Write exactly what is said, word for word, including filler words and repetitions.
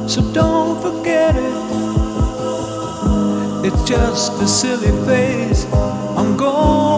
so don't forget it. It's just a silly phase I'm going